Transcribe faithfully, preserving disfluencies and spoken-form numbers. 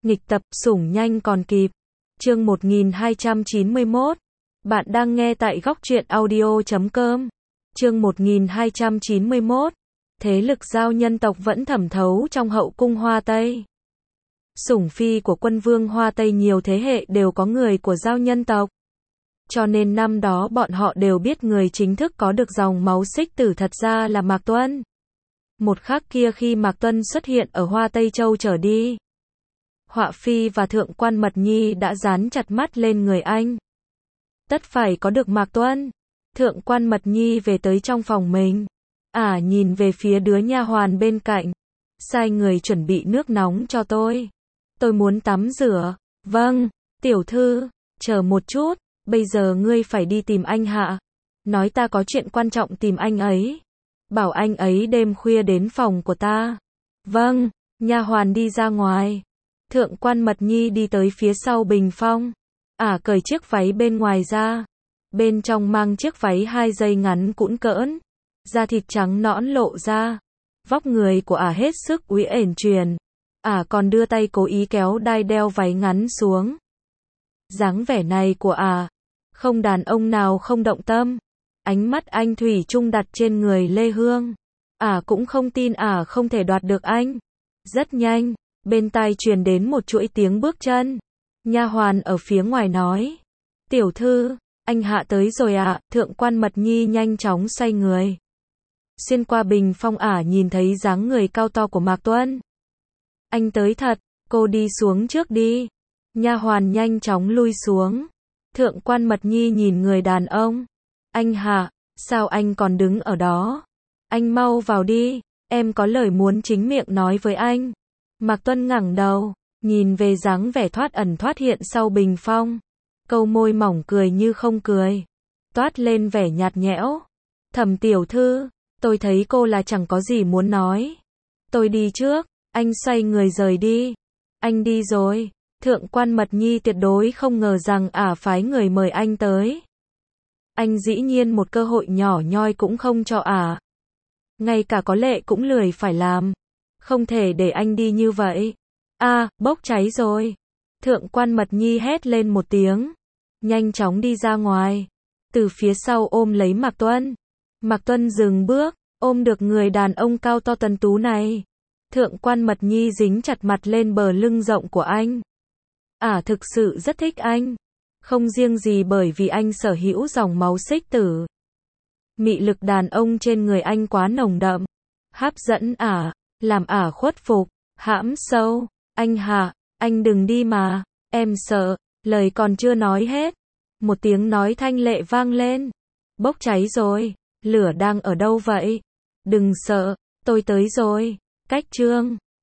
Nghịch tập, sủng nhanh còn kịp. Chương một nghìn hai trăm chín mươi mốt. Bạn đang nghe tại góc truyện audio chấm com. Chương một nghìn hai trăm chín mươi mốt. Thế lực giao nhân tộc vẫn thẩm thấu trong hậu cung Hoa Tây. Sủng phi của quân vương Hoa Tây nhiều thế hệ đều có người của giao nhân tộc. Cho nên năm đó bọn họ đều biết người chính thức có được dòng máu xích tử thật ra là Mạc Tuân. Một khắc kia khi Mạc Tuân xuất hiện ở Hoa Tây Châu trở đi, Họa Phi và Thượng quan Mật Nhi đã dán chặt mắt lên người anh. Tất phải có được Mạc Tuân. Thượng quan Mật Nhi về tới trong phòng mình. Ả à, nhìn về phía đứa nha hoàn bên cạnh. Sai người chuẩn bị nước nóng cho tôi. Tôi muốn tắm rửa. Vâng, tiểu thư, chờ một chút, bây giờ ngươi phải đi tìm anh Hạ. Nói ta có chuyện quan trọng tìm anh ấy. Bảo anh ấy đêm khuya đến phòng của ta. Vâng, nha hoàn đi ra ngoài. Thượng quan Mật Nhi đi tới phía sau bình phong. Ả à, cởi chiếc váy bên ngoài ra. Bên trong mang chiếc váy hai dây ngắn cũn cỡn. Da thịt trắng nõn lộ ra. Vóc người của Ả à hết sức uy uyển chuyển. Ả à còn đưa tay cố ý kéo đai đeo váy ngắn xuống. Dáng vẻ này của Ả à, không đàn ông nào không động tâm. Ánh mắt anh thủy chung đặt trên người Lê Hương. Ả à cũng không tin Ả à không thể đoạt được anh. Rất nhanh, bên tai truyền đến một chuỗi tiếng bước chân. Nha hoàn ở phía ngoài nói. Tiểu thư, anh Hạ tới rồi ạ. À. Thượng quan Mật Nhi nhanh chóng xoay người. Xuyên qua bình phong Ả à nhìn thấy dáng người cao to của Mạc Tuân. Anh tới thật, cô đi xuống trước đi. Nha hoàn nhanh chóng lui xuống. Thượng quan Mật Nhi nhìn người đàn ông. Anh Hạ, sao anh còn đứng ở đó? Anh mau vào đi, em có lời muốn chính miệng nói với anh. Mạc Tuân ngẩng đầu, nhìn về dáng vẻ thoát ẩn thoát hiện sau bình phong. Câu môi mỏng cười như không cười. Toát lên vẻ nhạt nhẽo. Thẩm tiểu thư, tôi thấy cô là chẳng có gì muốn nói. Tôi đi trước, anh xoay người rời đi. Anh đi rồi. Thượng quan Mật Nhi tuyệt đối không ngờ rằng Ả à phái người mời anh tới. Anh dĩ nhiên một cơ hội nhỏ nhoi cũng không cho Ả. À. Ngay cả có lệ cũng lười phải làm. Không thể để anh đi như vậy. A, à, bốc cháy rồi. Thượng quan Mật Nhi hét lên một tiếng. Nhanh chóng đi ra ngoài. Từ phía sau ôm lấy Mạc Tuân. Mạc Tuân dừng bước, ôm được người đàn ông cao to tuấn tú này. Thượng quan Mật Nhi dính chặt mặt lên bờ lưng rộng của anh. Ả à, thực sự rất thích anh. Không riêng gì bởi vì anh sở hữu dòng máu xích tử. Mị lực đàn ông trên người anh quá nồng đậm. Hấp dẫn Ả, à, làm Ả à khuất phục, hãm sâu. Anh Hạ, anh đừng đi mà, em sợ. Lời còn chưa nói hết. Một tiếng nói thanh lệ vang lên. Bốc cháy rồi, lửa đang ở đâu vậy? Đừng sợ, tôi tới rồi. Cách chương